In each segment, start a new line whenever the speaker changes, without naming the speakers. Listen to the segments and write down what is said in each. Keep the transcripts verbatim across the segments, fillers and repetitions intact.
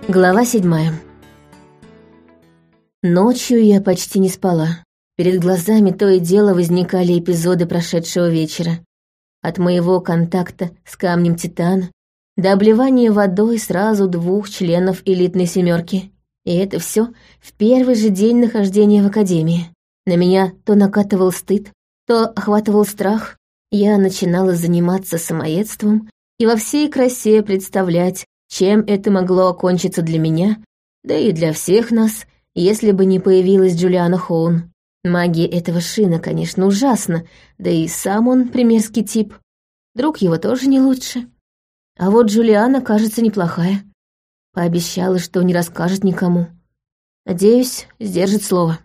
Глава седьмая. Ночью я почти не спала. Перед глазами то и дело возникали эпизоды прошедшего вечера. От моего контакта с камнем Титана до обливания водой сразу двух членов элитной семерки. И это все в первый же день нахождения в академии. На меня то накатывал стыд, то охватывал страх. Я начинала заниматься самоедством и во всей красе представлять, чем это могло окончиться для меня, да и для всех нас, если бы не появилась Джулиана Хоун. Магия этого Шина, конечно, ужасна, да и сам он примерский тип. Друг его тоже не лучше. А вот Джулиана, кажется, неплохая. Пообещала, что не расскажет никому. Надеюсь, сдержит слово.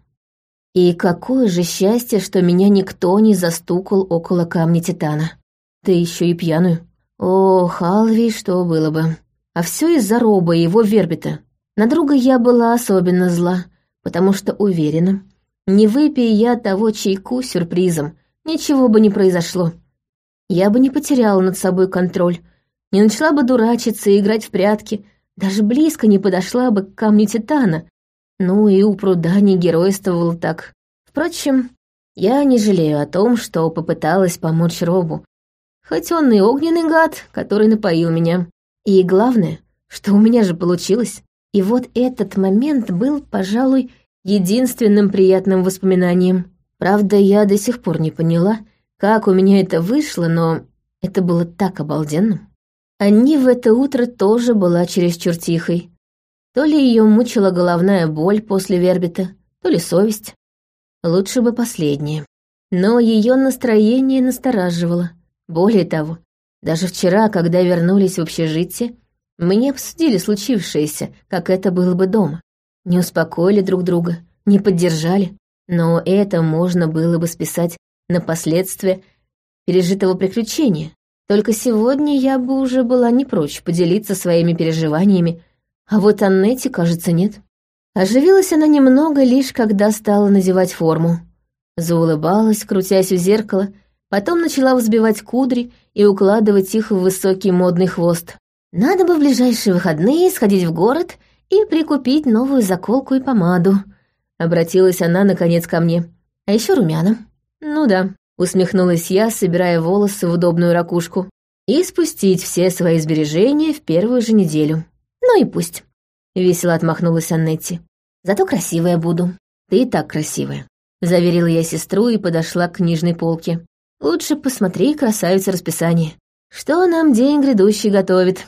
И какое же счастье, что меня никто не застукал около камня Титана. Да еще и пьяную. О, Халви, что было бы. А все из-за Роба и его вербита. На друга я была особенно зла, потому что уверена, не выпей я того чайку с сюрпризом, ничего бы не произошло. Я бы не потеряла над собой контроль, не начала бы дурачиться и играть в прятки, даже близко не подошла бы к камню Титана, ну и у пруда не геройствовала так. Впрочем, я не жалею о том, что попыталась помочь Робу, хоть он и огненный гад, который напоил меня. И главное, что у меня же получилось. И вот этот момент был, пожалуй, единственным приятным воспоминанием. Правда, я до сих пор не поняла, как у меня это вышло, но это было так обалденно. Анни в это утро тоже была чересчур тихой. То ли ее мучила головная боль после вербита, то ли совесть. Лучше бы последнее. Но ее настроение настораживало. Более того, даже вчера, когда вернулись в общежитие, мы не обсудили случившееся, как это было бы дома. Не успокоили друг друга, не поддержали. Но это можно было бы списать на последствия пережитого приключения. Только сегодня я бы уже была не прочь поделиться своими переживаниями, а вот Аннете, кажется, нет. Оживилась она немного лишь когда стала надевать форму. Заулыбалась, крутясь у зеркала, потом начала взбивать кудри и укладывать их в высокий модный хвост. Надо бы в ближайшие выходные сходить в город и прикупить новую заколку и помаду. Обратилась она, наконец, ко мне. А еще румяна. Ну да, усмехнулась я, собирая волосы в удобную ракушку. И спустить все свои сбережения в первую же неделю. Ну и пусть. Весело отмахнулась Аннетти. Зато красивая буду. Ты и так красивая. Заверила я сестру и подошла к книжной полке. Лучше посмотри, красавица, расписание. Что нам день грядущий готовит?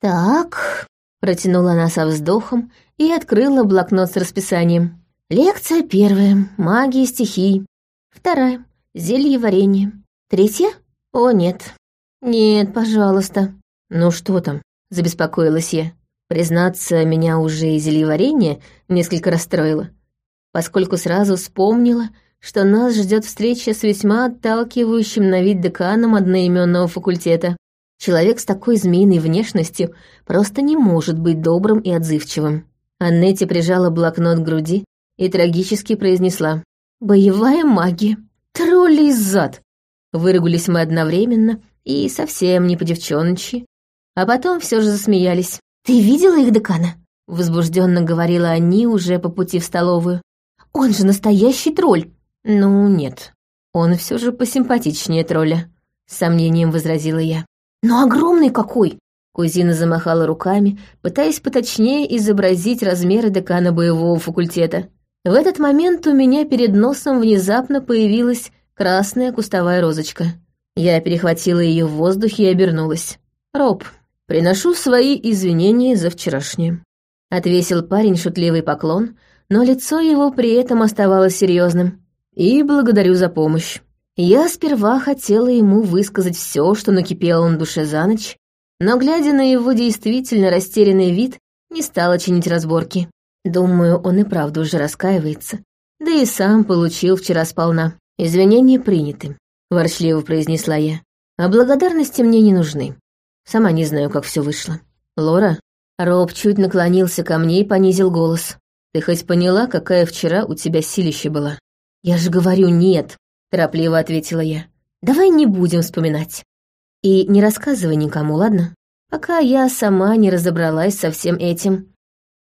Так, протянула она со вздохом и открыла блокнот с расписанием. Лекция первая — магия стихий. Вторая — зелье варенье. Третья? О, нет. Нет, пожалуйста. Ну что там? Забеспокоилась я. Признаться, меня уже и зельеварение несколько расстроило, поскольку сразу вспомнила, что нас ждет встреча с весьма отталкивающим на вид деканом одноименного факультета. Человек с такой змеиной внешностью просто не может быть добрым и отзывчивым. Аннетти прижала блокнот к груди и трагически произнесла: «Боевая магия! Тролли из зад!» Выругались мы одновременно и совсем не по-девчоночи, а потом все же засмеялись. «Ты видела их, декана?» — возбужденно говорила они уже по пути в столовую. «Он же настоящий тролль!» «Ну, нет, он все же посимпатичнее тролля», — с сомнением возразила я. «Но огромный какой!» Кузина замахала руками, пытаясь поточнее изобразить размеры декана боевого факультета. В этот момент у меня перед носом внезапно появилась красная кустовая розочка. Я перехватила ее в воздухе и обернулась. «Роб, приношу свои извинения за вчерашнее», — отвесил парень шутливый поклон, но лицо его при этом оставалось серьезным. «И благодарю за помощь». Я сперва хотела ему высказать все, что накипело на душе за ночь, но, глядя на его действительно растерянный вид, не стала чинить разборки. Думаю, он и правда уже раскаивается, да и сам получил вчера сполна. «Извинения приняты», — ворчливо произнесла я. «А благодарности мне не нужны. Сама не знаю, как все вышло». «Лора?» Роб чуть наклонился ко мне и понизил голос. «Ты хоть поняла, какая вчера у тебя силища была?» «Я же говорю, нет», — торопливо ответила я. «Давай не будем вспоминать. И не рассказывай никому, ладно? Пока я сама не разобралась со всем этим.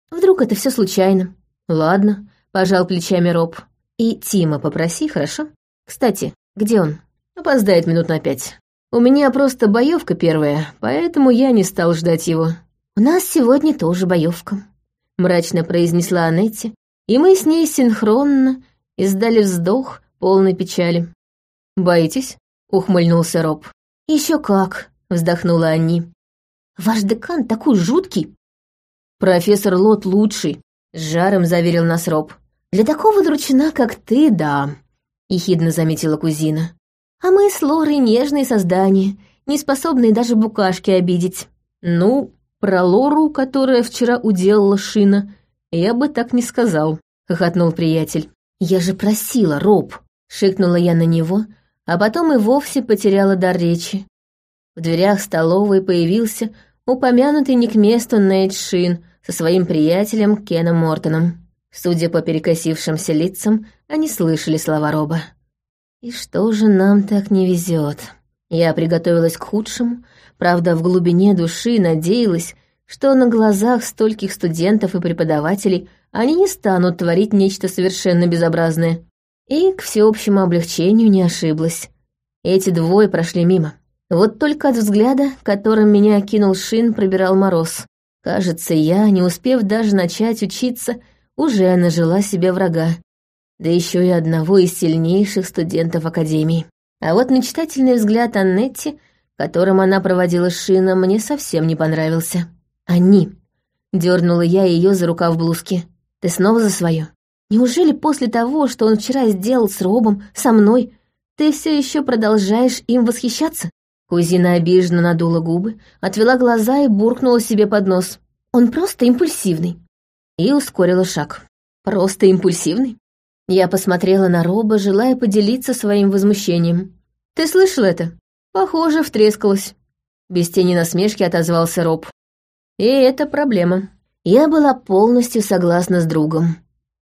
Вдруг это все случайно. Ладно, пожал плечами Роб. И Тима попроси, хорошо? Кстати, где он? Опоздает минут на пять. У меня просто боевка первая, поэтому я не стал ждать его. У нас сегодня тоже боевка, мрачно произнесла Анетти, и мы с ней синхронно издали вздох полной печали. «Боитесь?» — ухмыльнулся Роб. «Еще как!» — вздохнула Анни. «Ваш декан такой жуткий!» «Профессор Лот лучший!» — с жаром заверил нас Роб. «Для такого дручина, как ты, да!» — ехидно заметила кузина. «А мы с Лорой нежные создания, не способные даже букашки обидеть». «Ну, про Лору, которая вчера уделала Шина, я бы так не сказал», — хохотнул приятель. «Я же просила, Роб!» — шикнула я на него, а потом и вовсе потеряла дар речи. В дверях столовой появился упомянутый не к месту Нейт Шин со своим приятелем Кеном Мортоном. Судя по перекосившимся лицам, они слышали слова Роба. «И что же нам так не везет?» Я приготовилась к худшему, правда, в глубине души надеялась, что на глазах стольких студентов и преподавателей они не станут творить нечто совершенно безобразное. И к всеобщему облегчению не ошиблась. Эти двое прошли мимо. Вот только от взгляда, которым меня окинул Шин, пробирал мороз. Кажется, я, не успев даже начать учиться, уже нажила себе врага. Да еще и одного из сильнейших студентов Академии. А вот мечтательный взгляд Аннетти, которым она проводила Шина, мне совсем не понравился. «Анни!» — дернула я ее за рукав блузки. «Ты снова за свое? Неужели после того, что он вчера сделал с Робом, со мной, ты все еще продолжаешь им восхищаться?» Кузина обиженно надула губы, отвела глаза и буркнула себе под нос. «Он просто импульсивный». И ускорила шаг. «Просто импульсивный?» Я посмотрела на Роба, желая поделиться своим возмущением. «Ты слышал это? Похоже, втрескалась». Без тени насмешки отозвался Роб. «И это проблема». Я была полностью согласна с другом.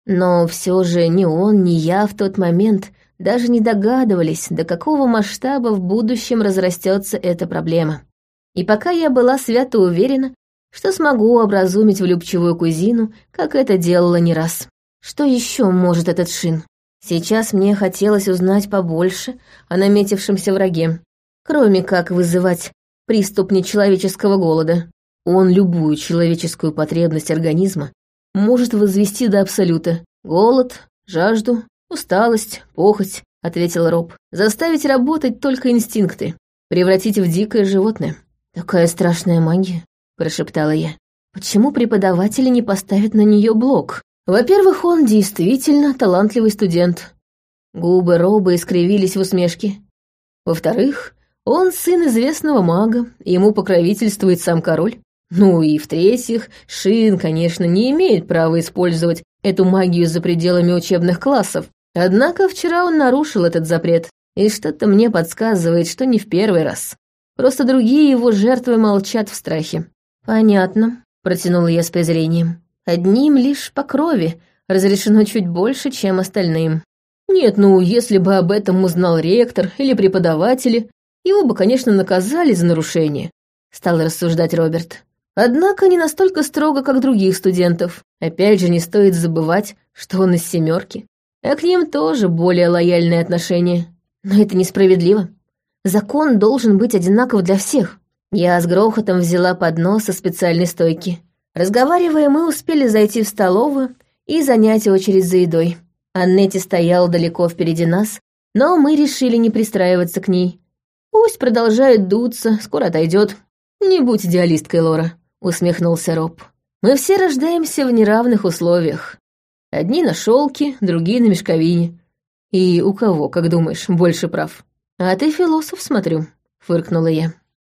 Но все же ни он, ни я в тот момент даже не догадывались, до какого масштаба в будущем разрастется эта проблема. И пока я была свято уверена, что смогу образумить влюбчивую кузину, как это делала не раз. Что еще может этот Шин? Сейчас мне хотелось узнать побольше о наметившемся враге, кроме как вызывать приступ нечеловеческого голода. Он любую человеческую потребность организма может возвести до абсолюта. Голод, жажду, усталость, похоть, — ответил Роб. Заставить работать только инстинкты, превратить в дикое животное. Такая страшная магия, — прошептала я. Почему преподаватели не поставят на нее блок? Во-первых, он действительно талантливый студент. Губы Роба искривились в усмешке. Во-вторых, он сын известного мага, ему покровительствует сам король. Ну и в-третьих, Шин, конечно, не имеет права использовать эту магию за пределами учебных классов. Однако вчера он нарушил этот запрет, и что-то мне подсказывает, что не в первый раз. Просто другие его жертвы молчат в страхе. «Понятно», — протянула я с презрением. «Одним лишь по крови разрешено чуть больше, чем остальным». «Нет, ну, если бы об этом узнал ректор или преподаватели, его бы, конечно, наказали за нарушение», — стал рассуждать Роберт. «Однако не настолько строго, как других студентов. Опять же, не стоит забывать, что он из семерки, а к ним тоже более лояльное отношение. Но это несправедливо. Закон должен быть одинаков для всех». Я с грохотом взяла поднос со специальной стойки. Разговаривая, мы успели зайти в столовую и занять очередь за едой. Аннетти стояла далеко впереди нас, но мы решили не пристраиваться к ней. Пусть продолжает дуться, скоро отойдет. «Не будь идеалисткой, Лора», — усмехнулся Роб. «Мы все рождаемся в неравных условиях. Одни на шелке, другие на мешковине. И у кого, как думаешь, больше прав?» «А ты философ, смотрю», — фыркнула я.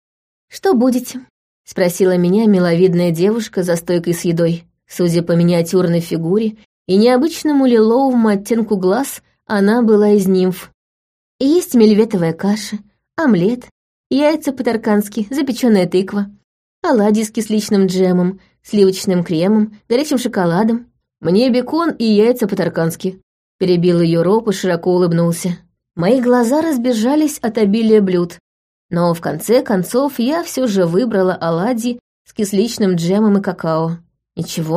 «Что будете?» — спросила меня миловидная девушка за стойкой с едой. Судя по миниатюрной фигуре и необычному лиловому оттенку глаз, она была из нимф. Есть мельветовая каша, омлет, яйца по-таркански, запеченная тыква, оладьи с кисличным джемом, сливочным кремом, горячим шоколадом. «Мне бекон и яйца по-таркански», — перебил ее Роб и широко улыбнулся. Мои глаза разбежались от обилия блюд, но в конце концов я все же выбрала оладьи с кисличным джемом и какао. Ничего,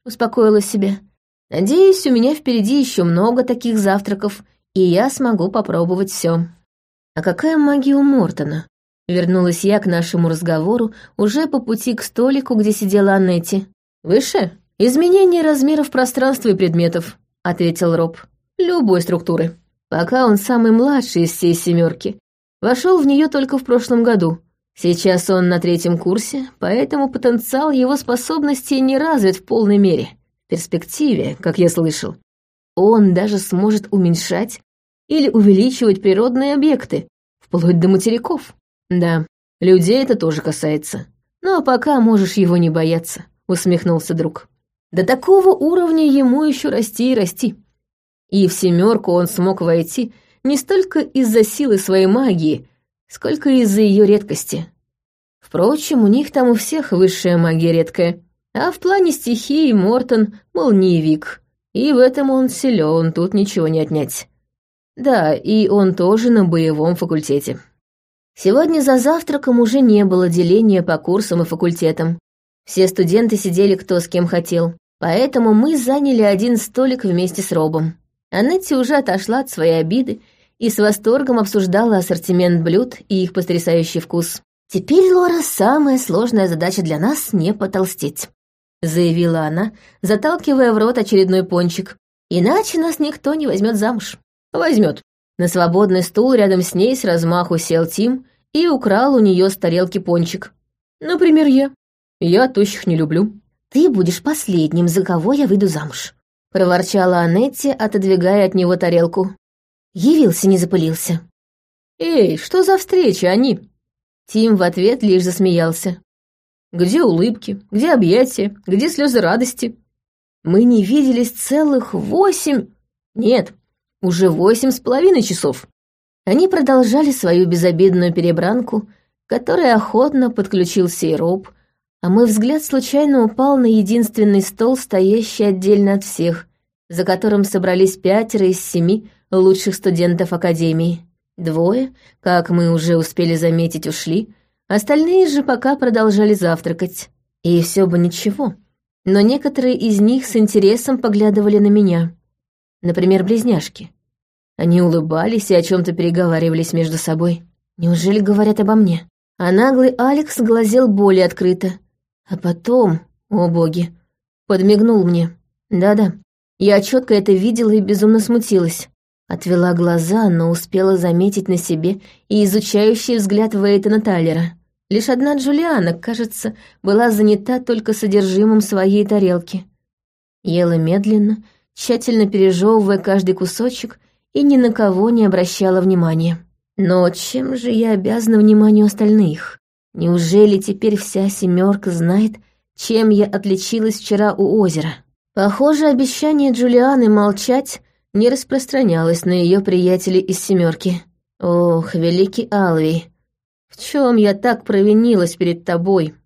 успокоила себя. «Надеюсь, у меня впереди еще много таких завтраков, и я смогу попробовать все. «А какая магия у Мортона?» Вернулась я к нашему разговору уже по пути к столику, где сидела Аннетти. «Выше? Изменение размеров пространства и предметов», — ответил Роб. «Любой структуры. Пока он самый младший из всей семерки. Вошел в нее только в прошлом году. Сейчас он на третьем курсе, поэтому потенциал его способностей не развит в полной мере. В перспективе, как я слышал, он даже сможет уменьшать или увеличивать природные объекты, вплоть до материков. Да, людей это тоже касается. Ну а пока можешь его не бояться», — усмехнулся друг. «До такого уровня ему еще расти и расти. И в семерку он смог войти не столько из-за силы своей магии, сколько из-за ее редкости. Впрочем, у них там у всех высшая магия редкая, а в плане стихии Мортон молниевик, и в этом он силен, тут ничего не отнять. Да, и он тоже на боевом факультете». Сегодня за завтраком уже не было деления по курсам и факультетам. Все студенты сидели кто с кем хотел, поэтому мы заняли один столик вместе с Робом. Аннетти уже отошла от своей обиды и с восторгом обсуждала ассортимент блюд и их потрясающий вкус. «Теперь, Лора, самая сложная задача для нас — не потолстеть», — заявила она, заталкивая в рот очередной пончик. «Иначе нас никто не возьмет замуж». «Возьмет». На свободный стул рядом с ней с размаху сел Тим и украл у нее с тарелки пончик. «Например, я. Я тощих не люблю». «Ты будешь последним, за кого я выйду замуж», — проворчала Аннетти, отодвигая от него тарелку. Явился, не запылился. «Эй, что за встреча, они?» Тим в ответ лишь засмеялся. «Где улыбки? Где объятия? Где слезы радости? Мы не виделись целых восемь... Нет, уже восемь с половиной часов». Они продолжали свою безобидную перебранку, к которой охотно подключился и Роб, а мой взгляд случайно упал на единственный стол, стоящий отдельно от всех, за которым собрались пятеро из семи лучших студентов Академии. Двое, как мы уже успели заметить, ушли, остальные же пока продолжали завтракать. И все бы ничего, но некоторые из них с интересом поглядывали на меня. Например, близняшки. Они улыбались и о чем-то переговаривались между собой. Неужели говорят обо мне? А наглый Алекс глазел более открыто. А потом, о боги, подмигнул мне. Да-да, я четко это видела и безумно смутилась. Отвела глаза, но успела заметить на себе и изучающий взгляд Вейтона Тайлера. Лишь одна Джулиана, кажется, была занята только содержимым своей тарелки. Ела медленно, тщательно пережевывая каждый кусочек, и ни на кого не обращала внимания. Но чем же я обязана вниманию остальных? Неужели теперь вся семерка знает, чем я отличилась вчера у озера? Похоже, обещание Джулианы молчать не распространялось на ее приятелей из семерки. Ох, великий Алвий, в чем я так провинилась перед тобой?